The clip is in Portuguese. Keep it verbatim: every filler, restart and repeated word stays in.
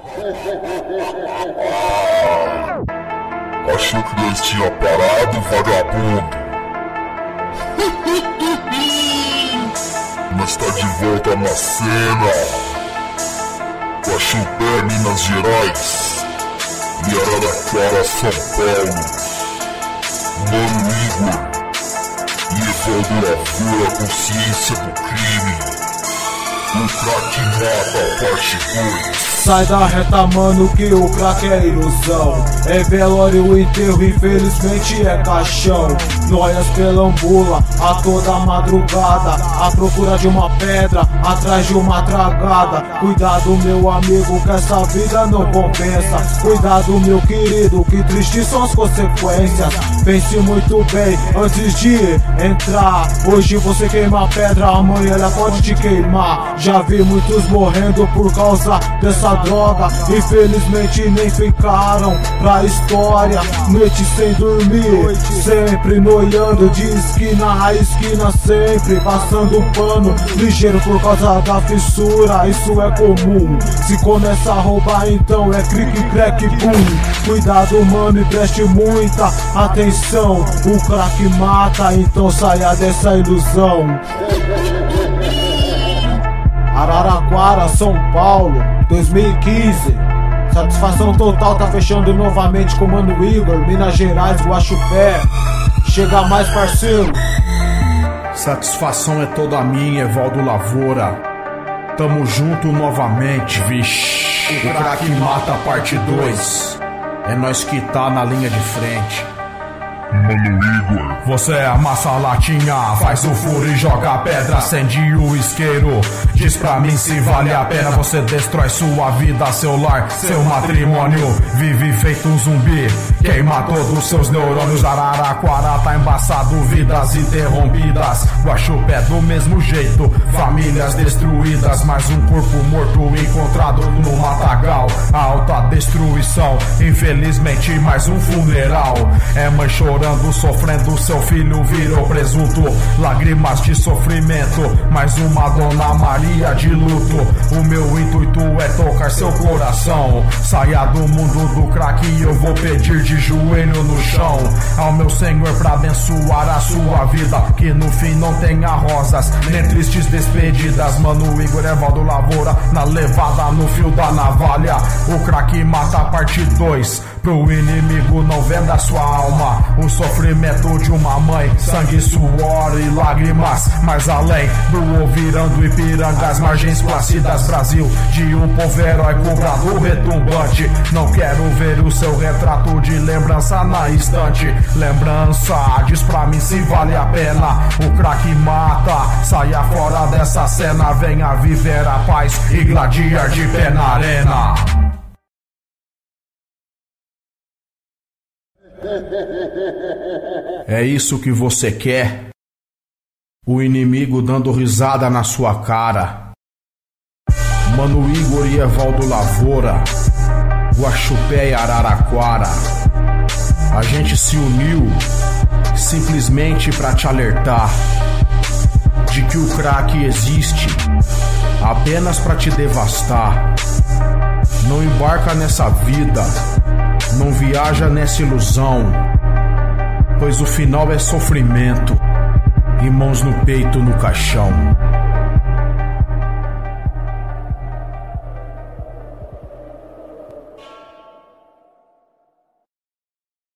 Ah, achou que nós tinha parado, vagabundo? Nós tá de volta na cena. Guaxupé, Minas Gerais e Araraquara, São Paulo. Mano Igor e Evaldo Lavoura, Consciência do Crime. O crack mata, parte dois. Sai da reta, mano, que o crack é ilusão. É velório o enterro, infelizmente é caixão. Noias pelambula a toda madrugada, à procura de uma pedra, atrás de uma tragada. Cuidado, meu amigo, que essa vida não compensa. Cuidado, meu querido, que tristes são as consequências. Pense muito bem antes de entrar. Hoje você queima a pedra, amanhã ela pode te queimar. Já vi muitos morrendo por causa dessa droga, infelizmente nem ficaram pra história. Noite sem dormir, sempre noiando de esquina a esquina, sempre passando pano ligeiro por causa da fissura. Isso é comum, se começa a roubar então é cric, crack, boom. Cuidado, mano, e preste muita atenção. O crack mata, então saia dessa ilusão. Araraquara, São Paulo, dois mil e quinze. Satisfação total, tá fechando novamente com o Mano Igor, Minas Gerais, Guaxupé. Chega mais, parceiro. Satisfação é toda minha, Evaldo Lavoura. Tamo junto novamente, vixe. O crack mata, parte dois. É nós que tá na linha de frente. Mano Igor, você amassa a latinha, faz o furo e joga a pedra, acende o isqueiro. Diz pra mim se vale a pena. Você destrói sua vida, seu lar, seu matrimônio. Vive feito um zumbi, queima todos os seus neurônios. Araraquara tá embaçado, vidas interrompidas. Guaxupé do mesmo jeito, famílias destruídas. Mais um corpo morto encontrado no matagal. Alta destruição, infelizmente mais um funeral. É mãe chorando, sofrendo, seu filho virou presunto. Lágrimas de sofrimento, mais uma Dona Maria de luto. O meu intuito é tocar seu coração. Saia do mundo do crack e eu vou pedir de joelho no chão ao meu Senhor pra abençoar a sua vida, que no fim não tenha rosas nem tristes despedidas. Mano Igor, Evaldo Lavoura, na levada no fio da navalha. O crack mata, parte dois. Pro inimigo não venda sua alma. O sofrimento de uma mãe, sangue, suor e lágrimas. Mais além do ouvirando Ipirangas, margens plácidas, Brasil de um povo herói cobrado retumbante. Não quero ver o seu retrato de lembrança na estante. Lembrança, diz pra mim se vale a pena. O crack mata, saia fora dessa cena. Venha viver a paz e gladiar de pé na arena. É isso que você quer? O inimigo dando risada na sua cara. Mano Igor e Evaldo Lavoura, Guaxupé e Araraquara. A gente se uniu simplesmente pra te alertar de que o crack existe apenas pra te devastar. Não embarca nessa vida, não viaja nessa ilusão, pois o final é sofrimento e mãos no peito no caixão.